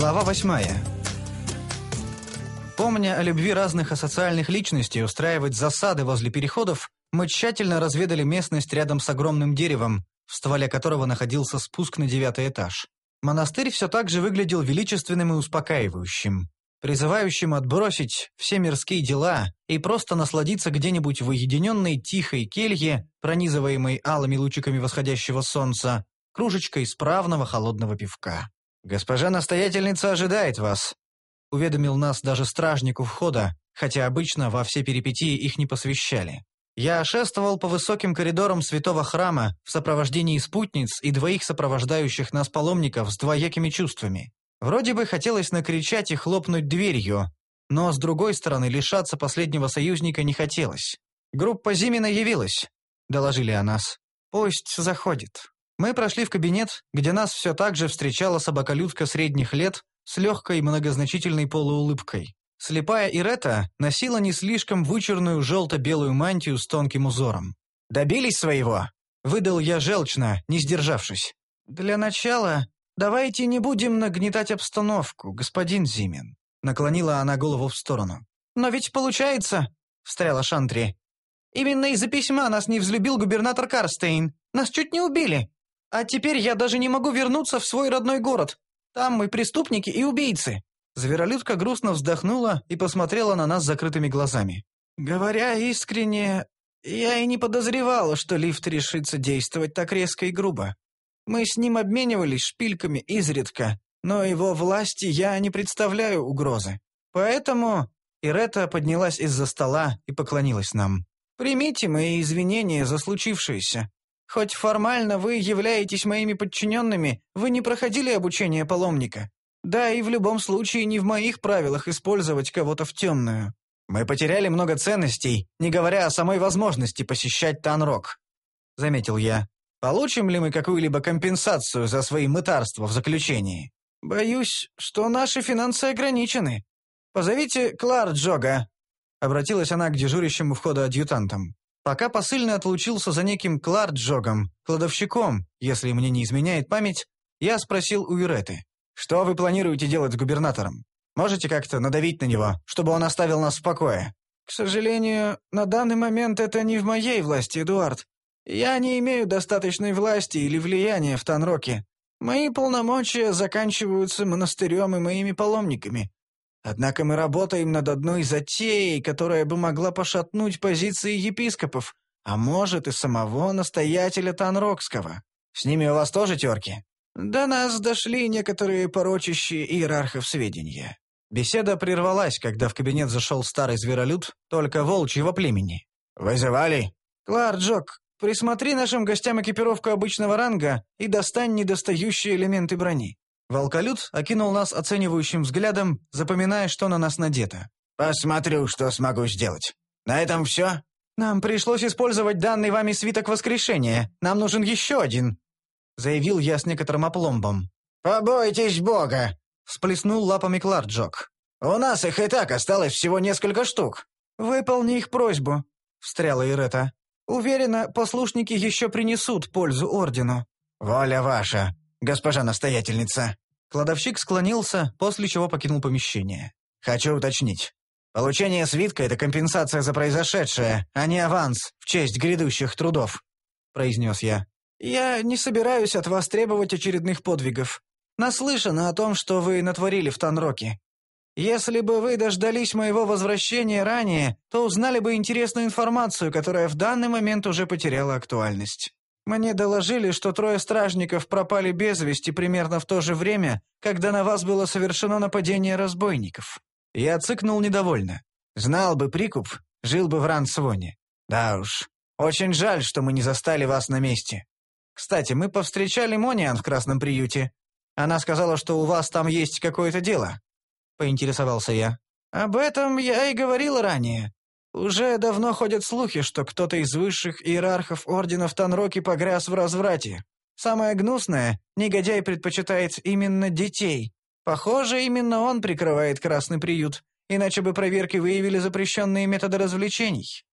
Глава 8. Помня о любви разных асоциальных личностей устраивать засады возле переходов, мы тщательно разведали местность рядом с огромным деревом, в стволе которого находился спуск на 9-й этаж. Монастырь все так же выглядел величественным и успокаивающим, призывающим отбросить все мирские дела и просто насладиться где-нибудь в уединенной тихой келье, пронизываемой алыми лучиками восходящего солнца, кружечкой исправного холодного пивка. «Госпожа настоятельница ожидает вас», — уведомил нас даже стражник у входа, хотя обычно во все перипетии их не посвящали. Я шествовал по высоким коридорам святого храма в сопровождении спутниц и двоих сопровождающих нас паломников с двоякими чувствами. Вроде бы хотелось накричать и хлопнуть дверью, но, с другой стороны, лишаться последнего союзника не хотелось. «Группа Зимина явилась», — доложили о нас. «Пусть заходит». Мы прошли в кабинет, где нас все так же встречала собаколюдка средних лет с легкой многозначительной полуулыбкой. Слепая Ирета носила не слишком вычурную желто-белую мантию с тонким узором. «Добились своего?» — выдал я желчно, не сдержавшись. «Для начала давайте не будем нагнетать обстановку, господин Зимин», — наклонила она голову в сторону. «Но ведь получается», — встряла Шантри. «Именно из-за письма нас не взлюбил губернатор Карстейн. Нас чуть не убили. А теперь я даже не могу вернуться в свой родной город. Там мы преступники и убийцы». Зверолюдка грустно вздохнула и посмотрела на нас закрытыми глазами. «Говоря искренне, я и не подозревала, что лифт решится действовать так резко и грубо. Мы с ним обменивались шпильками изредка, но его власти я не представляю угрозы. Поэтому...» Ирета поднялась из-за стола и поклонилась нам. «Примите мои извинения за случившееся. Хоть формально вы являетесь моими подчиненными, вы не проходили обучение паломника. Да и в любом случае не в моих правилах использовать кого-то в темную. Мы потеряли много ценностей, не говоря о самой возможности посещать Танрок», — заметил я. «Получим ли мы какую-либо компенсацию за свои мытарства в заключении?» «Боюсь, что наши финансы ограничены. Позовите Кларджога», — обратилась она к дежурящим у входа адъютантам. Пока посыльный отлучился за неким Кларджогом, кладовщиком, если мне не изменяет память, я спросил у Иреты: «Что вы планируете делать с губернатором? Можете как-то надавить на него, чтобы он оставил нас в покое?» «К сожалению, на данный момент это не в моей власти, Эдуард. Я не имею достаточной власти или влияния в Танроке. Мои полномочия заканчиваются монастырем и моими паломниками. Однако мы работаем над одной затеей, которая бы могла пошатнуть позиции епископов, а может и самого настоятеля Танрокского. С ними у вас тоже терки?» «До нас дошли некоторые порочащие иерархов сведения». Беседа прервалась, когда в кабинет зашел старый зверолюд, только волчьего племени. «Вызывали?» «Кларджок, присмотри нашим гостям экипировку обычного ранга и достань недостающие элементы брони». Волколюд окинул нас оценивающим взглядом, запоминая, что на нас надето. «Посмотрю, что смогу сделать. На этом все?» «Нам пришлось использовать данный вами свиток воскрешения. Нам нужен еще один», — заявил я с некоторым опломбом. «Побойтесь Бога!» — всплеснул лапами Кларджок. «У нас их и так осталось всего несколько штук». «Выполни их просьбу», — встряла Ирета. «Уверена, послушники еще принесут пользу ордену». «Воля ваша, госпожа настоятельница». Кладовщик склонился, после чего покинул помещение. «Хочу уточнить. Получение свитка — это компенсация за произошедшее, а не аванс в честь грядущих трудов», — произнес я. «Я не собираюсь от вас требовать очередных подвигов. Наслышана о том, что вы натворили в Танроке. Если бы вы дождались моего возвращения ранее, то узнали бы интересную информацию, которая в данный момент уже потеряла актуальность. Мне доложили, что 3 стражников пропали без вести примерно в то же время, когда на вас было совершено нападение разбойников». Я цыкнул недовольно. «Знал бы прикуп, жил бы в Рансвоне. Да уж, очень жаль, что мы не застали вас на месте. Кстати, мы повстречали Мониан в Красном приюте. Она сказала, что у вас там есть какое-то дело», — поинтересовался я. «Об этом я и говорил ранее. Уже давно ходят слухи, что кто-то из высших иерархов ордена в Танроке погряз в разврате. Самое гнусное, негодяй предпочитает именно детей. Похоже, именно он прикрывает Красный приют, иначе бы проверки выявили запрещенные методы развлечений».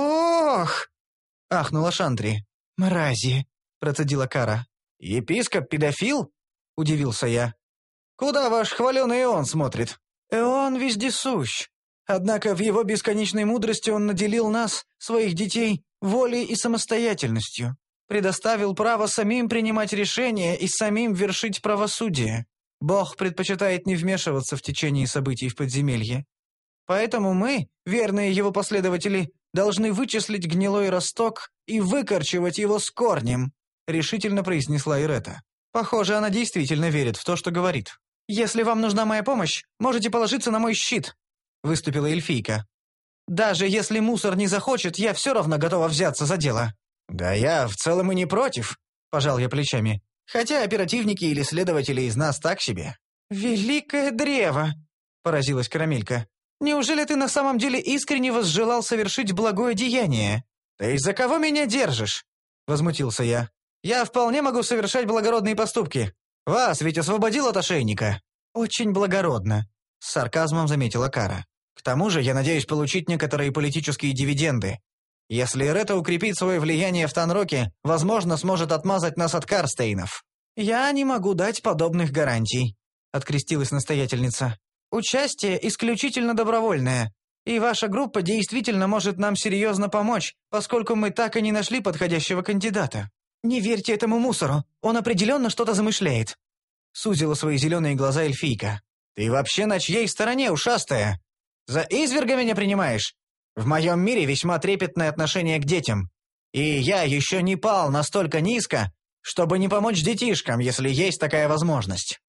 «Ох!» — ахнула Шантри. «Мрази!» — процедила Кара. «Епископ педофил?» — удивился я. Куда ваш хваленый Эон смотрит? Эон вездесущ. Однако в его бесконечной мудрости он наделил нас, своих детей, волей и самостоятельностью. Предоставил право самим принимать решения и самим вершить правосудие. Бог предпочитает не вмешиваться в течение событий в подземелье. Поэтому мы, верные его последователи, должны вычислить гнилой росток и выкорчевать его с корнем», — решительно произнесла Ирета. Похоже, она действительно верит в то, что говорит. «Если вам нужна моя помощь, можете положиться на мой щит», — выступила эльфийка. «Даже если мусор не захочет, я все равно готова взяться за дело». «Да я в целом и не против», — пожал я плечами. «Хотя оперативники или следователи из нас так себе». «Великое древо!» — поразилась Карамелька. «Неужели ты на самом деле искренне возжелал совершить благое деяние?» «Ты за кого меня держишь?» — возмутился я. «Я вполне могу совершать благородные поступки. Вас ведь освободил от ошейника». «Очень благородно», — с сарказмом заметила Кара. «К тому же я надеюсь получить некоторые политические дивиденды. Если Ирета укрепит свое влияние в Танроке, возможно, сможет отмазать нас от Карстейнов». «Я не могу дать подобных гарантий», — открестилась настоятельница. «Участие исключительно добровольное, и ваша группа действительно может нам серьезно помочь, поскольку мы так и не нашли подходящего кандидата. Не верьте этому мусору, он определенно что-то замышляет», — сузила свои зеленые глаза эльфийка. «Ты вообще на чьей стороне, ушастая? За изверга меня принимаешь? В моем мире весьма трепетное отношение к детям. И я еще не пал настолько низко, чтобы не помочь детишкам, если есть такая возможность».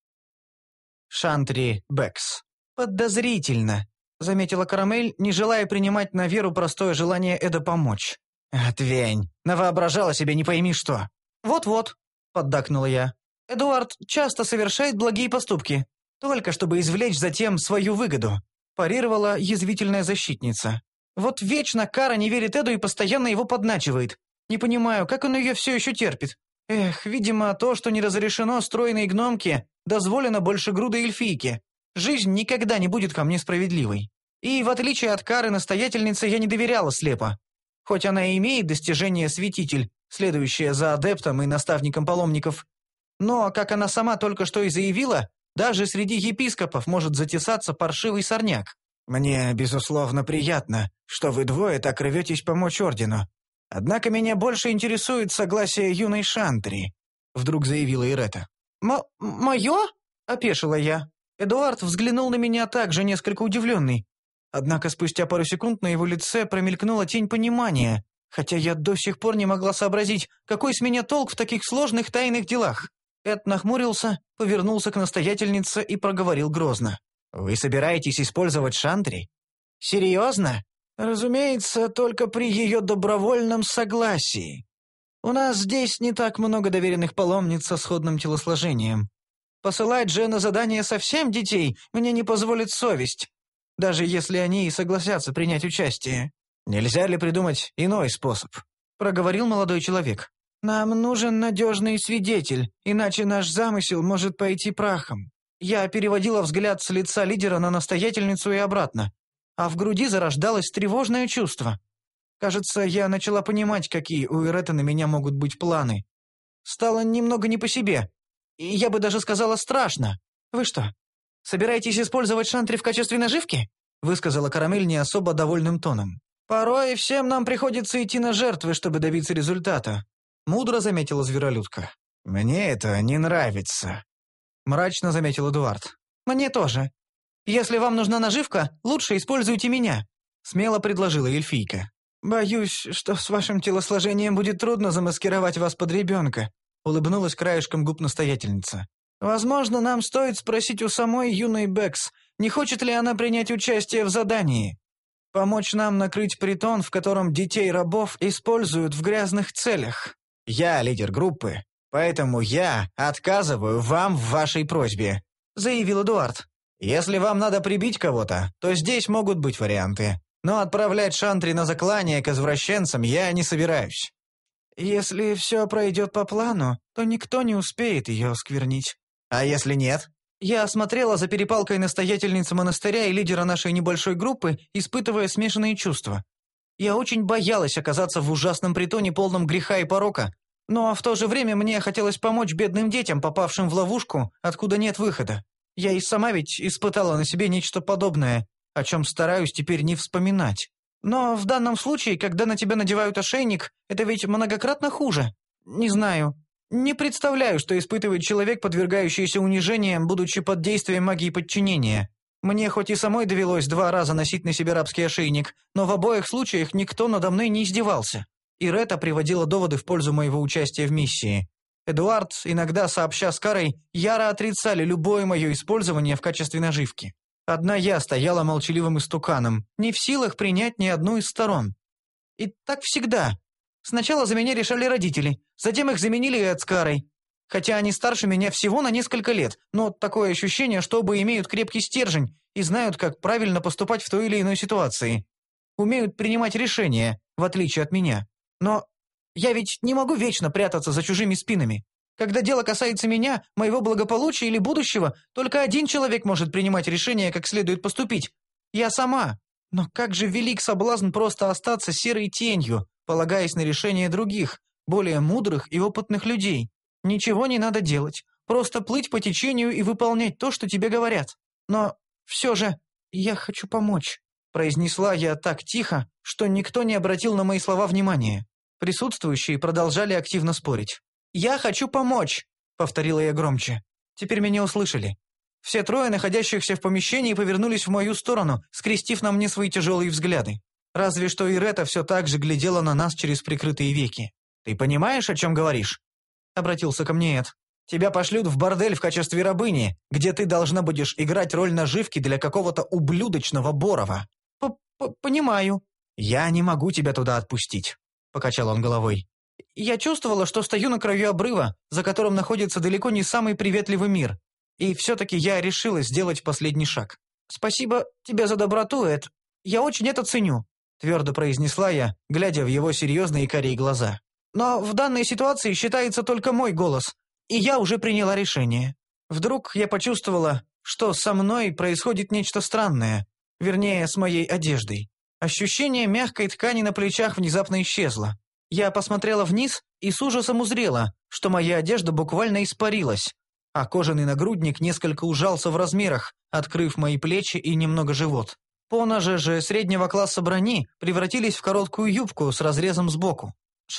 Шантри Бэкс. «Подозрительно», — заметила Карамель, не желая принимать на веру простое желание Эда помочь. «Отвянь, навоображала себе не пойми что». «Вот-вот», — поддакнула я. «Эдуард часто совершает благие поступки, только чтобы извлечь затем свою выгоду», — парировала язвительная защитница. «Вот вечно Кара не верит Эду и постоянно его подначивает. Не понимаю, как он ее все еще терпит. Эх, видимо, то, что не разрешено стройной гномке, дозволено больше грудой эльфийки. Жизнь никогда не будет ко мне справедливой. И, в отличие от Кары настоятельницы, я не доверяла слепо. Хоть она и имеет достижение святитель, следующее за адептом и наставником паломников. Но, как она сама только что и заявила, даже среди епископов может затесаться паршивый сорняк. «Мне, безусловно, приятно, что вы двое так рветесь помочь Ордену. Однако меня больше интересует согласие юной Шантри», — вдруг заявила Ирета. «Мое?» — опешила я. Эдуард взглянул на меня также несколько удивленный. Однако спустя пару секунд на его лице промелькнула тень понимания, хотя я до сих пор не могла сообразить, какой с меня толк в таких сложных тайных делах. Эд нахмурился, повернулся к настоятельнице и проговорил грозно. «Вы собираетесь использовать Шантри? Серьезно? Разумеется, только при ее добровольном согласии. У нас здесь не так много доверенных паломниц со сходным телосложением. Посылать же на задание совсем детей мне не позволит совесть, даже если они и согласятся принять участие. Нельзя ли придумать иной способ?» — проговорил молодой человек. «Нам нужен надежный свидетель, иначе наш замысел может пойти прахом». Я переводила взгляд с лица лидера на настоятельницу и обратно, а в груди зарождалось тревожное чувство. Кажется, я начала понимать, какие у Иреты на меня могут быть планы. Стало немного не по себе, и я бы даже сказала страшно. «Вы что, собираетесь использовать Шантри в качестве наживки?» — высказала Карамель не особо довольным тоном. «Порой всем нам приходится идти на жертвы, чтобы добиться результата», — мудро заметила зверолюдка. «Мне это не нравится», — мрачно заметил Эдуард. «Мне тоже. Если вам нужна наживка, лучше используйте меня», — смело предложила эльфийка. «Боюсь, что с вашим телосложением будет трудно замаскировать вас под ребенка», — улыбнулась краешком губ настоятельница. «Возможно, нам стоит спросить у самой юной Бэкс, не хочет ли она принять участие в задании. Помочь нам накрыть притон, в котором детей-рабов используют в грязных целях. Я лидер группы, поэтому я отказываю вам в вашей просьбе», — заявил Эдуард. «Если вам надо прибить кого-то, то здесь могут быть варианты. Но отправлять Шантри на заклание к извращенцам я не собираюсь». «Если все пройдет по плану, то никто не успеет ее осквернить». «А если нет?» Я осмотрела за перепалкой настоятельницы монастыря и лидера нашей небольшой группы, испытывая смешанные чувства. Я очень боялась оказаться в ужасном притоне, полном греха и порока, но в то же время мне хотелось помочь бедным детям, попавшим в ловушку, откуда нет выхода. Я и сама ведь испытала на себе нечто подобное, о чем стараюсь теперь не вспоминать. Но в данном случае, когда на тебя надевают ошейник, это ведь многократно хуже. Не знаю. Не представляю, что испытывает человек, подвергающийся унижениям, будучи под действием магии подчинения. Мне хоть и самой довелось 2 раза носить на себе рабский ошейник, но в обоих случаях никто надо мной не издевался. Ирета приводила доводы в пользу моего участия в миссии. Эдуард, иногда сообща с Карой, яро отрицали любое мое использование в качестве наживки. Одна я стояла молчаливым истуканом, не в силах принять ни одну из сторон. И так всегда. Сначала за меня решали родители, затем их заменили Эд с Карой. Хотя они старше меня всего на несколько лет, но такое ощущение, что оба имеют крепкий стержень и знают, как правильно поступать в той или иной ситуации. Умеют принимать решения, в отличие от меня. Но я ведь не могу вечно прятаться за чужими спинами. Когда дело касается меня, моего благополучия или будущего, только один человек может принимать решение, как следует поступить. Я сама. Но как же велик соблазн просто остаться серой тенью, полагаясь на решения других, более мудрых и опытных людей. Ничего не надо делать, просто плыть по течению и выполнять то, что тебе говорят. Но все же я хочу помочь», – произнесла я так тихо, что никто не обратил на мои слова внимания. Присутствующие продолжали активно спорить. «Я хочу помочь», – повторила я громче. Теперь меня услышали. Все 3 находящихся в помещении повернулись в мою сторону, скрестив на мне свои тяжелые взгляды. Разве что Ирета все так же глядела на нас через прикрытые веки. «Ты понимаешь, о чем говоришь?» — обратился ко мне Эд. «Тебя пошлют в бордель в качестве рабыни, где ты должна будешь играть роль наживки для какого-то ублюдочного Борова». «Понимаю». «Я не могу тебя туда отпустить», — покачал он головой. «Я чувствовала, что стою на краю обрыва, за которым находится далеко не самый приветливый мир. И все-таки я решила сделать последний шаг. Спасибо тебе за доброту, Эд. Я очень это ценю», — твердо произнесла я, глядя в его серьезные карие глаза. «Но в данной ситуации считается только мой голос, и я уже приняла решение. Вдруг я почувствовала, что со мной происходит нечто странное, вернее, с моей одеждой. Ощущение мягкой ткани на плечах внезапно исчезло. Я посмотрела вниз и с ужасом узрела, что моя одежда буквально испарилась, а кожаный нагрудник несколько ужался в размерах, открыв мои плечи и немного живот. Поножи же среднего класса брони превратились в короткую юбку с разрезом сбоку.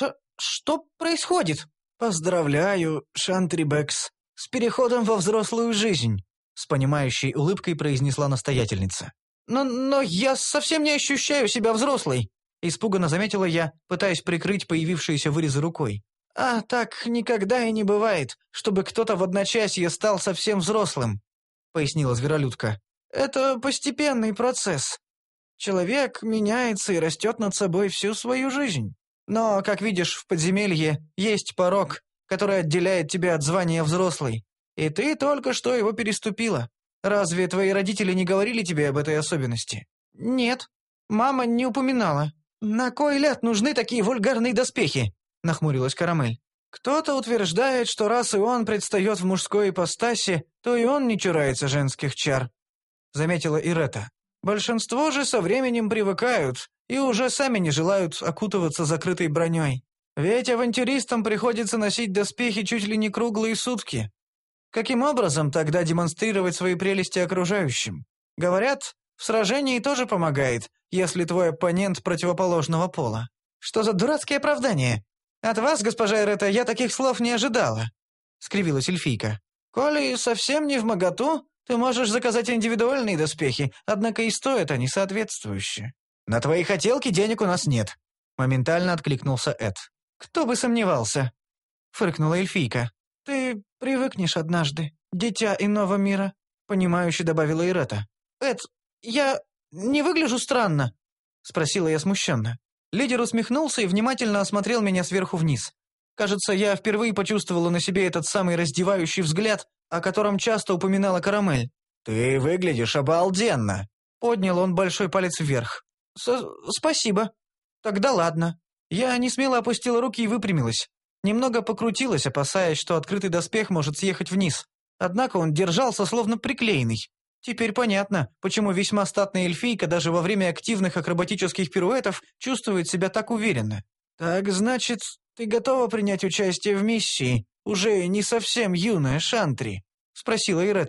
«Что происходит?» «Поздравляю, Шантрибекс, с переходом во взрослую жизнь», с понимающей улыбкой произнесла настоятельница. «Но я совсем не ощущаю себя взрослой», испуганно заметила я, пытаясь прикрыть появившиеся вырезы рукой. «А так никогда и не бывает, чтобы кто-то в одночасье стал совсем взрослым», пояснила зверолюдка. «Это постепенный процесс. Человек меняется и растет над собой всю свою жизнь. Но, как видишь, в подземелье есть порог, который отделяет тебя от звания взрослой, и ты только что его переступила. Разве твои родители не говорили тебе об этой особенности?» «Нет, мама не упоминала». «На кой ляд нужны такие вульгарные доспехи?» – нахмурилась Карамель. «Кто-то утверждает, что раз Иоанн предстает в мужской ипостаси, то и он не чурается женских чар», – заметила Ирета. «Большинство же со временем привыкают и уже сами не желают окутываться закрытой броней. Ведь авантюристам приходится носить доспехи чуть ли не круглые сутки. Каким образом тогда демонстрировать свои прелести окружающим? Говорят, в сражении тоже помогает, если твой оппонент противоположного пола. Что за дурацкие оправдания? От вас, госпожа Ирета, я таких слов не ожидала», — скривилась эльфийка. «Коли совсем не вмоготу, ты можешь заказать индивидуальные доспехи, однако и стоят они соответствующе». «На твои хотелки денег у нас нет», — моментально откликнулся Эд. «Кто бы сомневался», — фыркнула эльфийка. «Ты привыкнешь однажды, дитя иного мира», — понимающе добавила Ирета. «Эд, я не выгляжу странно?» — спросила я смущенно. Лидер усмехнулся и внимательно осмотрел меня сверху вниз. Кажется, я впервые почувствовала на себе этот самый раздевающий взгляд, о котором часто упоминала Карамель. «Ты выглядишь обалденно!» — поднял он большой палец вверх. «Спасибо. Тогда ладно». Я несмело опустила руки и выпрямилась. Немного покрутилась, опасаясь, что открытый доспех может съехать вниз. Однако он держался словно приклеенный. Теперь понятно, почему весьма статная эльфийка даже во время активных акробатических пируэтов чувствует себя так уверенно. «Так, значит, ты готова принять участие в миссии, уже не совсем юная Шантри?» — спросила Ирета.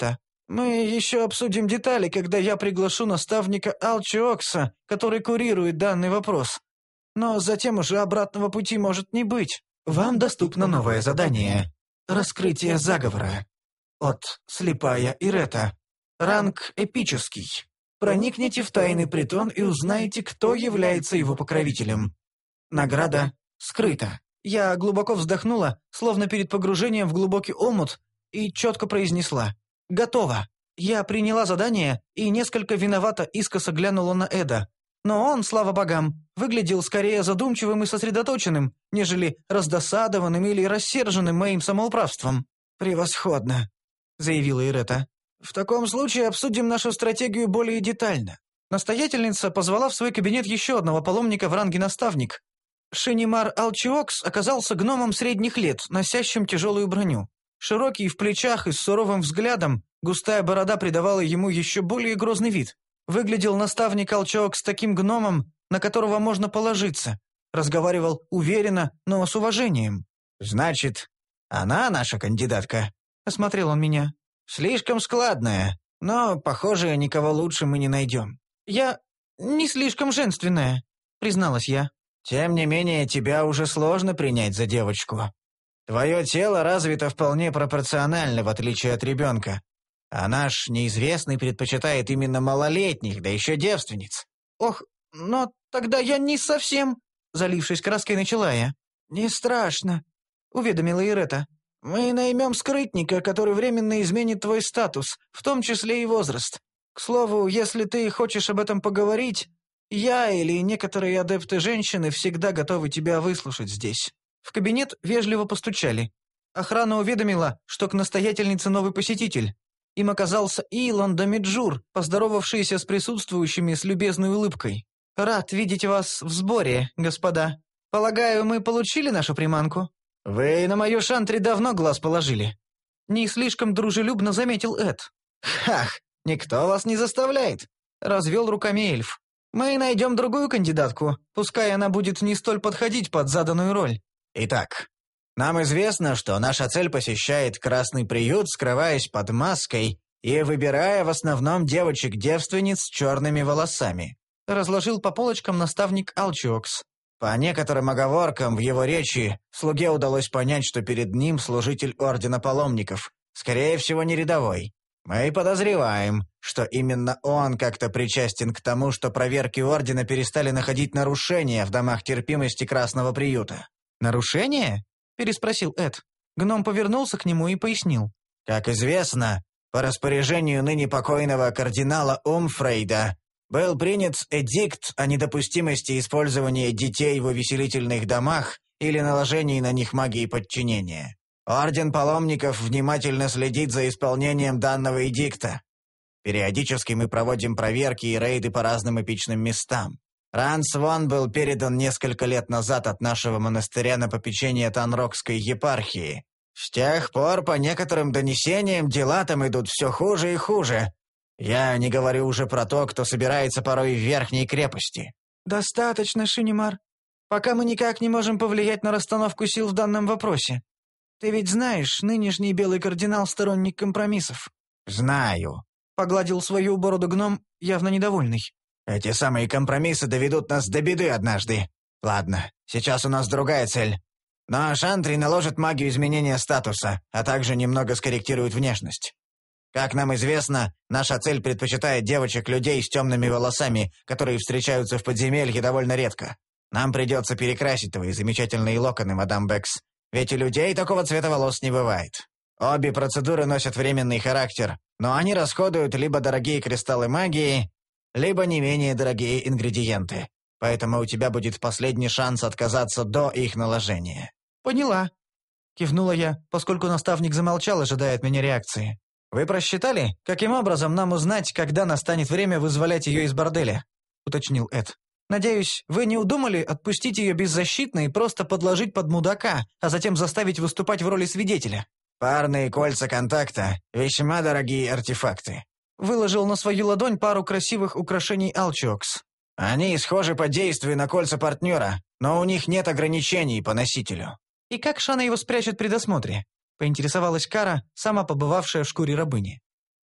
Мы еще обсудим детали, когда я приглашу наставника Алчиокса, который курирует данный вопрос. Но затем уже обратного пути может не быть. Вам доступно новое задание. Раскрытие заговора. От Слепая Ирета. Ранг эпический. Проникните в тайный притон и узнаете, кто является его покровителем. Награда скрыта. Я глубоко вздохнула, словно перед погружением в глубокий омут, и четко произнесла: «Готово». Я приняла задание и несколько виновато искоса глянула на Эда. Но он, слава богам, выглядел скорее задумчивым и сосредоточенным, нежели раздосадованным или рассерженным моим самоуправством. «Превосходно», — заявила Ирета. «В таком случае обсудим нашу стратегию более детально». Настоятельница позвала в свой кабинет еще одного паломника в ранге наставник. Шинимар Алчиокс оказался гномом средних лет, носящим тяжелую броню. Широкий в плечах и с суровым взглядом, густая борода придавала ему еще более грозный вид. Выглядел наставник Алчиокс таким гномом, на которого можно положиться. Разговаривал уверенно, но с уважением. «Значит, она наша кандидатка?» — осмотрел он меня. «Слишком складная, но, похоже, никого лучше мы не найдем». «Я не слишком женственная», — призналась я. «Тем не менее, тебя уже сложно принять за девочку. Твое тело развито вполне пропорционально, в отличие от ребенка. А наш неизвестный предпочитает именно малолетних, да еще девственниц». «Ох, но тогда я не совсем...» Залившись краской, начала я. «Не страшно», — уведомила Ирета. «Мы наймем скрытника, который временно изменит твой статус, в том числе и возраст. К слову, если ты хочешь об этом поговорить, я или некоторые адепты-женщины всегда готовы тебя выслушать здесь». В кабинет вежливо постучали. Охрана уведомила, что к настоятельнице новый посетитель. Им оказался Илон Дамиджур, поздоровавшийся с присутствующими с любезной улыбкой. «Рад видеть вас в сборе, господа. Полагаю, мы получили нашу приманку?» «Вы на мою шантри давно глаз положили». Не слишком дружелюбно заметил Эд. «Хах, никто вас не заставляет», — развел руками эльф. «Мы найдем другую кандидатку, пускай она будет не столь подходить под заданную роль». «Итак, нам известно, что наша цель посещает красный приют, скрываясь под маской и выбирая в основном девочек-девственниц с черными волосами», — разложил по полочкам наставник Алчиокс. По некоторым оговоркам в его речи слуге удалось понять, что перед ним служитель Ордена Паломников, скорее всего, не рядовой. Мы подозреваем, что именно он как-то причастен к тому, что проверки Ордена перестали находить нарушения в домах терпимости Красного приюта. «Нарушения?» — переспросил Эд. Гном повернулся к нему и пояснил. «Как известно, по распоряжению ныне покойного кардинала Умфрейда был принят эдикт о недопустимости использования детей в увеселительных домах или наложении на них магии подчинения. Орден паломников внимательно следит за исполнением данного эдикта. Периодически мы проводим проверки и рейды по разным эпичным местам. Рансвон был передан несколько лет назад от нашего монастыря на попечение Танрокской епархии. С тех пор, по некоторым донесениям, дела там идут все хуже и хуже. Я не говорю уже про то, кто собирается порой в верхней крепости». «Достаточно, Шинимар. Пока мы никак не можем повлиять на расстановку сил в данном вопросе. Ты ведь знаешь, нынешний белый кардинал — сторонник компромиссов». «Знаю», — погладил свою бороду гном, явно недовольный. «Эти самые компромиссы доведут нас до беды однажды. Ладно, сейчас у нас другая цель. Но Шантри наложит магию изменения статуса, а также немного скорректирует внешность. Как нам известно, наша цель предпочитает девочек-людей с темными волосами, которые встречаются в подземелье довольно редко. Нам придется перекрасить твои замечательные локоны, мадам Бэкс, ведь у людей такого цвета волос не бывает. Обе процедуры носят временный характер, но они расходуют либо дорогие кристаллы магии, либо не менее дорогие ингредиенты. Поэтому у тебя будет последний шанс отказаться до их наложения». «Поняла», — кивнула я, поскольку наставник замолчал, ожидая от меня реакции. «Вы просчитали, каким образом нам узнать, когда настанет время вызволять ее из борделя?» — уточнил Эд. «Надеюсь, вы не удумали отпустить ее беззащитно и просто подложить под мудака, а затем заставить выступать в роли свидетеля?» «Парные кольца контакта — весьма дорогие артефакты», — выложил на свою ладонь пару красивых украшений Алчиокс. «Они схожи по действию на кольца партнера, но у них нет ограничений по носителю». «И как Шана его спрячет при досмотре?» — поинтересовалась Кара, сама побывавшая в шкуре рабыни.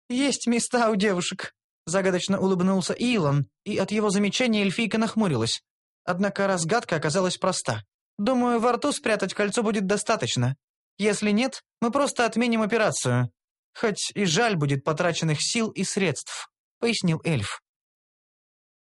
«Есть места у девушек», — загадочно улыбнулся Илон, и от его замечания эльфийка нахмурилась. Однако разгадка оказалась проста. «Думаю, во рту спрятать кольцо будет достаточно. Если нет, мы просто отменим операцию. Хоть и жаль будет потраченных сил и средств», — пояснил эльф.